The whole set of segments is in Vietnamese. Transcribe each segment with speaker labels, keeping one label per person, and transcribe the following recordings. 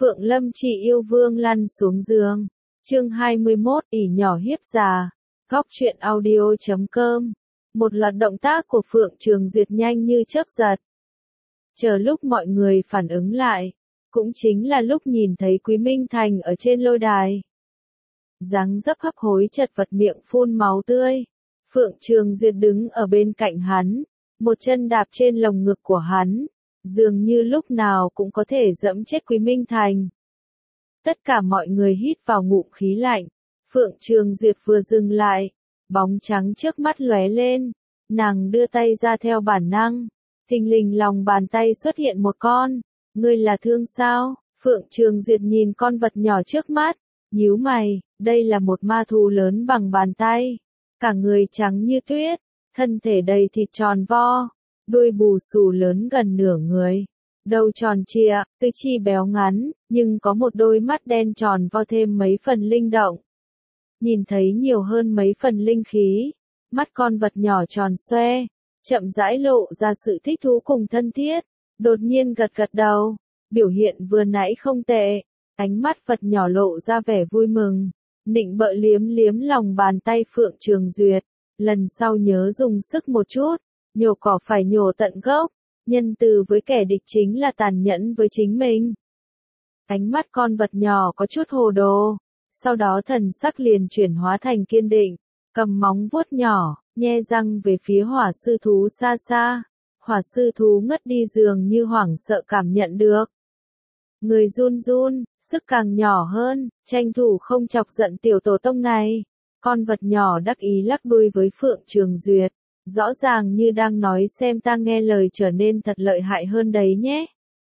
Speaker 1: Phượng Lâm chỉ yêu vương lăn xuống giường. Chương 21, ỷ nhỏ hiếp già. Góc truyện audio.com. Một loạt động tác của Phượng Trường Duyệt nhanh như chớp giật. Chờ lúc mọi người phản ứng lại, cũng chính là lúc nhìn thấy Quý Minh Thành ở trên lôi đài. Dáng dấp hấp hối chật vật miệng phun máu tươi. Phượng Trường Duyệt đứng ở bên cạnh hắn, một chân đạp trên lồng ngực của hắn, dường như lúc nào cũng có thể dẫm chết Quý Minh Thành. Tất cả mọi người hít vào ngụm khí lạnh. Phượng Trường Duyệt vừa dừng lại, bóng trắng trước mắt lóe lên, nàng đưa tay ra theo bản năng, thình lình lòng bàn tay xuất hiện một con. Ngươi là thương sao? Phượng Trường Duyệt nhìn con vật nhỏ trước mắt, nhíu mày, đây là một ma thú lớn bằng bàn tay, cả người trắng như tuyết, thân thể đầy thịt tròn vo, đuôi bù xù lớn gần nửa người, đầu tròn trịa, tứ chi béo ngắn, nhưng có một đôi mắt đen tròn vo thêm mấy phần linh động. Nhìn thấy nhiều hơn mấy phần linh khí, mắt con vật nhỏ tròn xoe, chậm rãi lộ ra sự thích thú cùng thân thiết, đột nhiên gật gật đầu, biểu hiện vừa nãy không tệ, ánh mắt vật nhỏ lộ ra vẻ vui mừng, nịnh bợ liếm liếm lòng bàn tay Phượng Trường Duyệt, lần sau nhớ dùng sức một chút, nhổ cỏ phải nhổ tận gốc, nhân từ với kẻ địch chính là tàn nhẫn với chính mình. Ánh mắt con vật nhỏ có chút hồ đồ, sau đó thần sắc liền chuyển hóa thành kiên định, cầm móng vuốt nhỏ, nhe răng về phía hỏa sư thú xa xa. Hỏa sư thú ngất đi dường như hoảng sợ cảm nhận được. Người run run, sức càng nhỏ hơn, tranh thủ không chọc giận tiểu tổ tông này. Con vật nhỏ đắc ý lắc đuôi với Phượng Trường Duyệt, rõ ràng như đang nói xem ta nghe lời trở nên thật lợi hại hơn đấy nhé.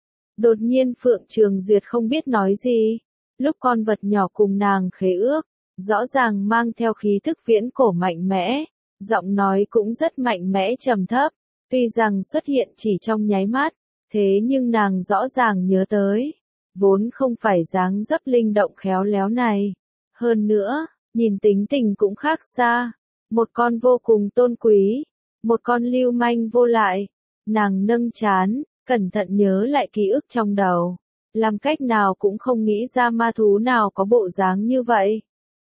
Speaker 1: Đột nhiên Phượng Trường Duyệt không biết nói gì, lúc con vật nhỏ cùng nàng khế ước, rõ ràng mang theo khí thức viễn cổ mạnh mẽ, giọng nói cũng rất mạnh mẽ trầm thấp. Tuy rằng xuất hiện chỉ trong nháy mắt, thế nhưng nàng rõ ràng nhớ tới, vốn không phải dáng dấp linh động khéo léo này. Hơn nữa, nhìn tính tình cũng khác xa, một con vô cùng tôn quý, một con lưu manh vô lại. Nàng nâng trán, cẩn thận nhớ lại ký ức trong đầu, làm cách nào cũng không nghĩ ra ma thú nào có bộ dáng như vậy.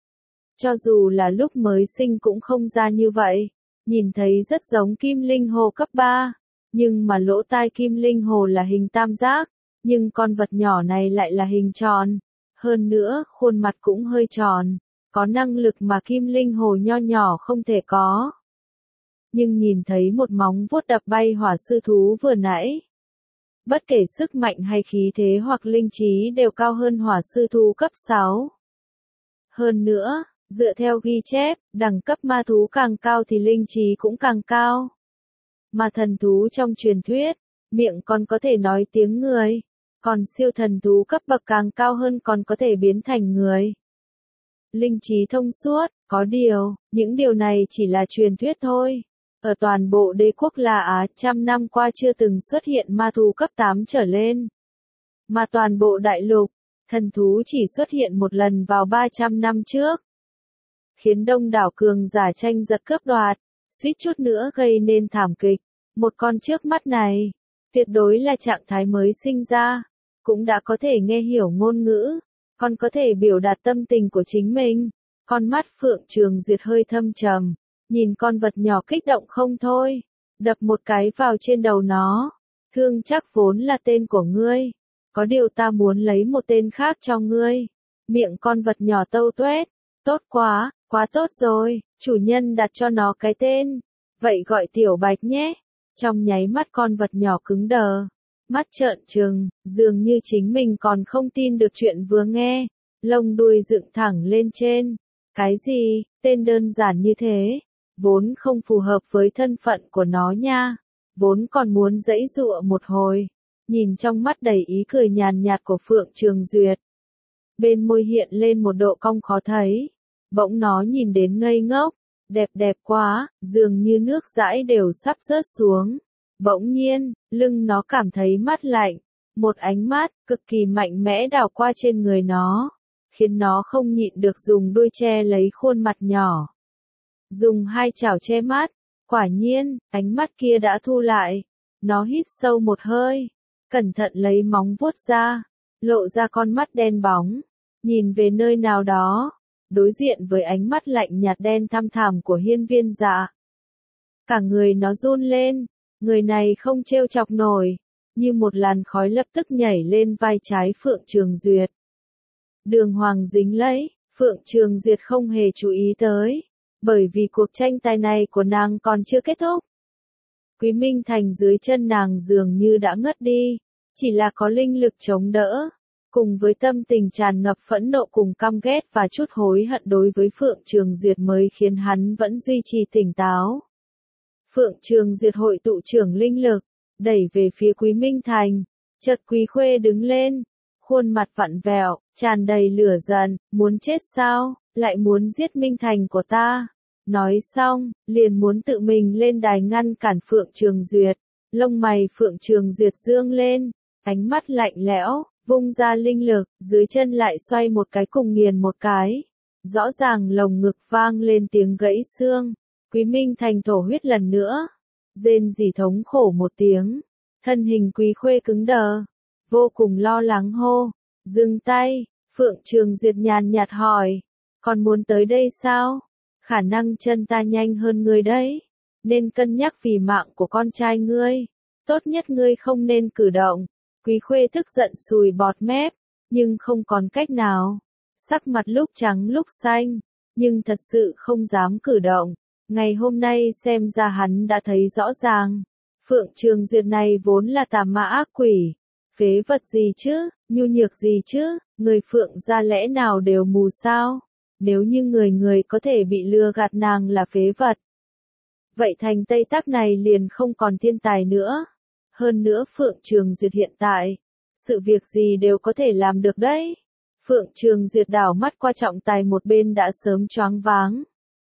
Speaker 1: Cho dù là lúc mới sinh cũng không ra như vậy. Nhìn thấy rất giống Kim Linh Hồ cấp 3, nhưng mà lỗ tai Kim Linh Hồ là hình tam giác, nhưng con vật nhỏ này lại là hình tròn. Hơn nữa, khuôn mặt cũng hơi tròn, có năng lực mà Kim Linh Hồ nho nhỏ không thể có. Nhưng nhìn thấy một móng vuốt đập bay hỏa sư thú vừa nãy, bất kể sức mạnh hay khí thế hoặc linh trí đều cao hơn hỏa sư thú cấp 6. Hơn nữa, dựa theo ghi chép, đẳng cấp ma thú càng cao thì linh trí cũng càng cao. Mà thần thú trong truyền thuyết, miệng còn có thể nói tiếng người, còn siêu thần thú cấp bậc càng cao hơn còn có thể biến thành người. Linh trí thông suốt, có điều, những điều này chỉ là truyền thuyết thôi. Ở toàn bộ đế quốc La Á, trăm năm qua chưa từng xuất hiện ma thú cấp 8 trở lên. Mà toàn bộ đại lục, thần thú chỉ xuất hiện một lần vào 300 năm trước. Khiến đông đảo cường giả tranh giật cướp đoạt, suýt chút nữa gây nên thảm kịch. Một con trước mắt này, tuyệt đối là trạng thái mới sinh ra, cũng đã có thể nghe hiểu ngôn ngữ, còn có thể biểu đạt tâm tình của chính mình. Con mắt Phượng Trường Duyệt hơi thâm trầm, nhìn con vật nhỏ kích động không thôi, đập một cái vào trên đầu nó. Thương chắc vốn là tên của ngươi, có điều ta muốn lấy một tên khác cho ngươi. Miệng con vật nhỏ tâu tuét, tốt quá. Quá tốt rồi, chủ nhân đặt cho nó cái tên, vậy gọi Tiểu Bạch nhé. Trong nháy mắt con vật nhỏ cứng đờ, mắt trợn trừng, dường như chính mình còn không tin được chuyện vừa nghe, lông đuôi dựng thẳng lên trên. Cái gì, tên đơn giản như thế, vốn không phù hợp với thân phận của nó nha, vốn còn muốn giãy giụa một hồi, nhìn trong mắt đầy ý cười nhàn nhạt của Phượng Trường Duyệt. Bên môi hiện lên một độ cong khó thấy. Bỗng nó nhìn đến ngây ngốc, đẹp quá, dường như nước dãi đều sắp rớt xuống. Bỗng nhiên, lưng nó cảm thấy mát lạnh, một ánh mắt cực kỳ mạnh mẽ đảo qua trên người nó, khiến nó không nhịn được dùng đuôi che lấy khuôn mặt nhỏ. Dùng hai chảo che mắt, quả nhiên, ánh mắt kia đã thu lại. Nó hít sâu một hơi, cẩn thận lấy móng vuốt ra, lộ ra con mắt đen bóng, nhìn về nơi nào đó, đối diện với ánh mắt lạnh nhạt đen thăm thẳm của Hiên Viên Dạ. Cả người nó run lên, người này không trêu chọc nổi, như một làn khói lập tức nhảy lên vai trái Phượng Trường Duyệt. Đường Hoàng dính lấy, Phượng Trường Duyệt không hề chú ý tới, bởi vì cuộc tranh tài này của nàng còn chưa kết thúc. Quý Minh Thành dưới chân nàng dường như đã ngất đi, chỉ là có linh lực chống đỡ, cùng với tâm tình tràn ngập phẫn nộ cùng căm ghét và chút hối hận đối với Phượng Trường Duyệt mới khiến hắn vẫn duy trì tỉnh táo. Phượng Trường Duyệt hội tụ trưởng linh lực, đẩy về phía Quý Minh Thành, chợt Quý Khuê đứng lên, khuôn mặt vặn vẹo, tràn đầy lửa giận, muốn chết sao, lại muốn giết Minh Thành của ta. Nói xong, liền muốn tự mình lên đài ngăn cản Phượng Trường Duyệt, lông mày Phượng Trường Duyệt dương lên, ánh mắt lạnh lẽo, vung ra linh lực, dưới chân lại xoay một cái cùng nghiền một cái. Rõ ràng lồng ngực vang lên tiếng gãy xương, Quý Minh Thành thổ huyết lần nữa, rên rỉ thống khổ một tiếng, thân hình Quý Khuê cứng đờ, vô cùng lo lắng hô, dừng tay. Phượng Trường Duyệt nhàn nhạt hỏi, còn muốn tới đây sao? Khả năng chân ta nhanh hơn ngươi đấy, nên cân nhắc vì mạng của con trai ngươi, tốt nhất ngươi không nên cử động. Quý Khuê tức giận sùi bọt mép, nhưng không còn cách nào, sắc mặt lúc trắng lúc xanh, nhưng thật sự không dám cử động. Ngày hôm nay xem ra hắn đã thấy rõ ràng, Phượng Trường Duyệt này vốn là tà ma ác quỷ, phế vật gì chứ, nhu nhược gì chứ, người Phượng gia lẽ nào đều mù sao? Nếu như người có thể bị lừa gạt nàng là phế vật, vậy thành Tây Tắc này liền không còn thiên tài nữa. Hơn nữa Phượng Trường Duyệt hiện tại, sự việc gì đều có thể làm được đấy. Phượng Trường Duyệt đảo mắt qua trọng tài một bên đã sớm choáng váng.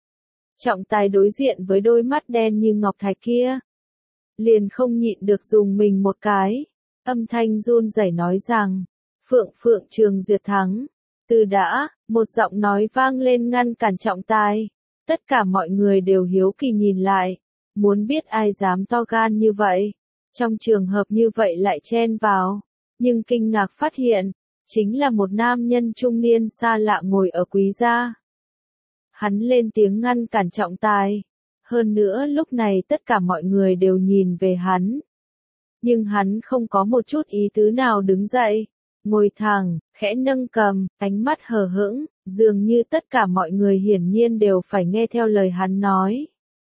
Speaker 1: Trọng tài đối diện với đôi mắt đen như ngọc thạch kia, liền không nhịn được dùng mình một cái, âm thanh run rẩy nói rằng, Phượng Trường Duyệt thắng. Từ đã, một giọng nói vang lên ngăn cản trọng tài. Tất cả mọi người đều hiếu kỳ nhìn lại, muốn biết ai dám to gan như vậy. Trong trường hợp như vậy lại chen vào, nhưng kinh ngạc phát hiện, chính là một nam nhân trung niên xa lạ ngồi ở Quý gia. Hắn lên tiếng ngăn cản trọng tài. Hơn nữa lúc này tất cả mọi người đều nhìn về hắn. Nhưng hắn không có một chút ý tứ nào đứng dậy. Ngồi thẳng, khẽ nâng cầm, ánh mắt hờ hững, dường như tất cả mọi người hiển nhiên đều phải nghe theo lời hắn nói.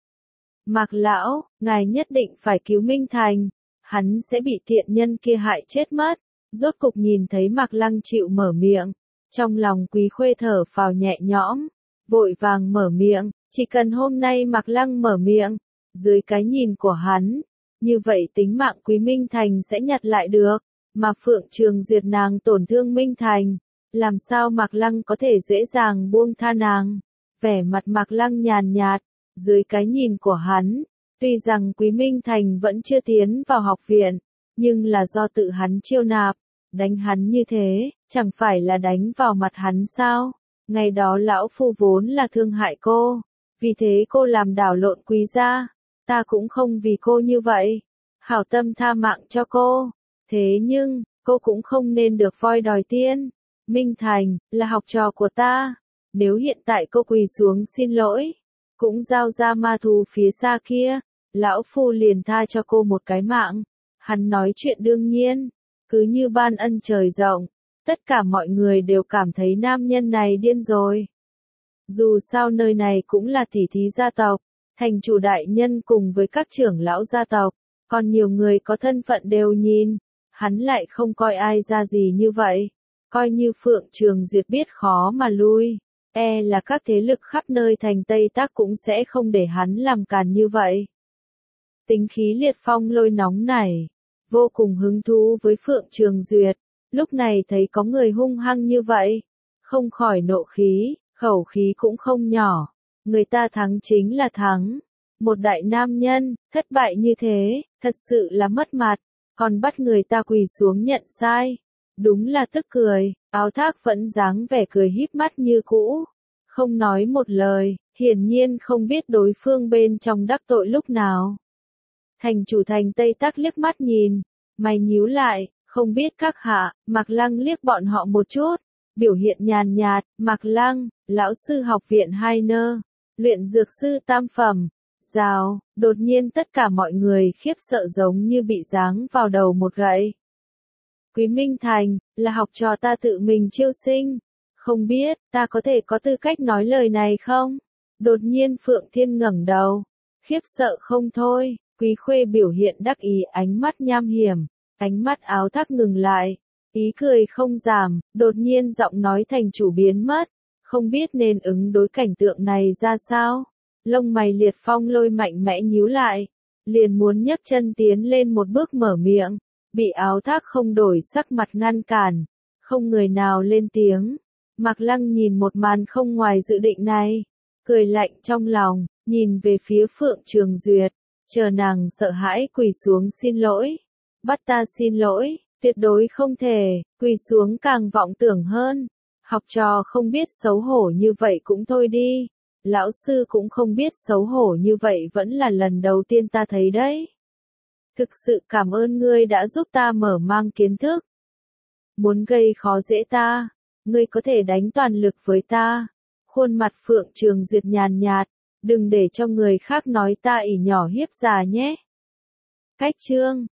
Speaker 1: Mạc lão, ngài nhất định phải cứu Minh Thành, hắn sẽ bị tiện nhân kia hại chết mất. Rốt cục nhìn thấy Mạc Lăng chịu mở miệng, trong lòng Quý Khuê thở phào nhẹ nhõm, vội vàng mở miệng, chỉ cần hôm nay Mạc Lăng mở miệng, dưới cái nhìn của hắn, như vậy tính mạng Quý Minh Thành sẽ nhặt lại được. Mà Phượng Trường Duyệt nàng tổn thương Minh Thành, làm sao Mạc Lăng có thể dễ dàng buông tha nàng? Vẻ mặt Mạc Lăng nhàn nhạt, dưới cái nhìn của hắn, tuy rằng Quý Minh Thành vẫn chưa tiến vào học viện, nhưng là do tự hắn chiêu nạp, đánh hắn như thế, chẳng phải là đánh vào mặt hắn sao? Ngày đó lão phu vốn là thương hại cô, vì thế cô làm đảo lộn Quý gia, ta cũng không vì cô như vậy, hảo tâm tha mạng cho cô. Thế nhưng, cô cũng không nên được voi đòi tiên. Minh Thành, là học trò của ta. Nếu hiện tại cô quỳ xuống xin lỗi, cũng giao ra ma thú phía xa kia, lão phu liền tha cho cô một cái mạng. Hắn nói chuyện đương nhiên, cứ như ban ân trời rộng. Tất cả mọi người đều cảm thấy nam nhân này điên rồi. Dù sao nơi này cũng là tỷ thí gia tộc, thành chủ đại nhân cùng với các trưởng lão gia tộc, còn nhiều người có thân phận đều nhìn. Hắn lại không coi ai ra gì như vậy, coi như Phượng Trường Duyệt biết khó mà lui, là các thế lực khắp nơi thành Tây Tắc cũng sẽ không để hắn làm càn như vậy. Tính khí liệt phong lôi nóng này, vô cùng hứng thú với Phượng Trường Duyệt, lúc này thấy có người hung hăng như vậy, không khỏi nộ khí, khẩu khí cũng không nhỏ, người ta thắng chính là thắng, một đại nam nhân, thất bại như thế, thật sự là mất mặt. Còn bắt người ta quỳ xuống nhận sai. Đúng là tức cười, Áo Thác vẫn dáng vẻ cười híp mắt như cũ. Không nói một lời, hiển nhiên không biết đối phương bên trong đắc tội lúc nào. Thành chủ thành Tây Tắc liếc mắt nhìn, mày nhíu lại, Không biết các hạ, Mạc Lăng liếc bọn họ một chút, biểu hiện nhàn nhạt, Mạc Lăng, lão sư học viện 2 nơ, luyện dược sư tam phẩm. Rào, đột nhiên tất cả mọi người khiếp sợ giống như bị giáng vào đầu một gậy. Quý Minh Thành, là học trò ta tự mình chiêu sinh. Không biết, ta có thể có tư cách nói lời này không? Đột nhiên Phượng Thiên ngẩng đầu. Khiếp sợ không thôi, Quý Khuê biểu hiện đắc ý ánh mắt nham hiểm. Ánh mắt áo thác ngừng lại. Ý cười không giảm, đột nhiên giọng nói thành chủ biến mất. Không biết nên ứng đối cảnh tượng này ra sao? Lông mày Liệt Phong Lôi mạnh mẽ nhíu lại. Liền muốn nhấc chân tiến lên một bước mở miệng. Bị áo thác không đổi sắc mặt ngăn cản. Không người nào lên tiếng. Mạc Lăng nhìn một màn không ngoài dự định này. Cười lạnh trong lòng, nhìn về phía Phượng Trường Duyệt. Chờ nàng sợ hãi quỳ xuống xin lỗi. Bắt ta xin lỗi, tuyệt đối không thể, quỳ xuống càng vọng tưởng hơn. Học trò không biết xấu hổ như vậy cũng thôi đi. Lão sư cũng không biết xấu hổ như vậy vẫn là lần đầu tiên ta thấy đấy. Thực sự cảm ơn ngươi đã giúp ta mở mang kiến thức. Muốn gây khó dễ ta, ngươi có thể đánh toàn lực với ta. Khuôn mặt Phượng Trường Duyệt nhàn nhạt, đừng để cho người khác nói ta ỷ nhỏ hiếp già nhé. Cách chương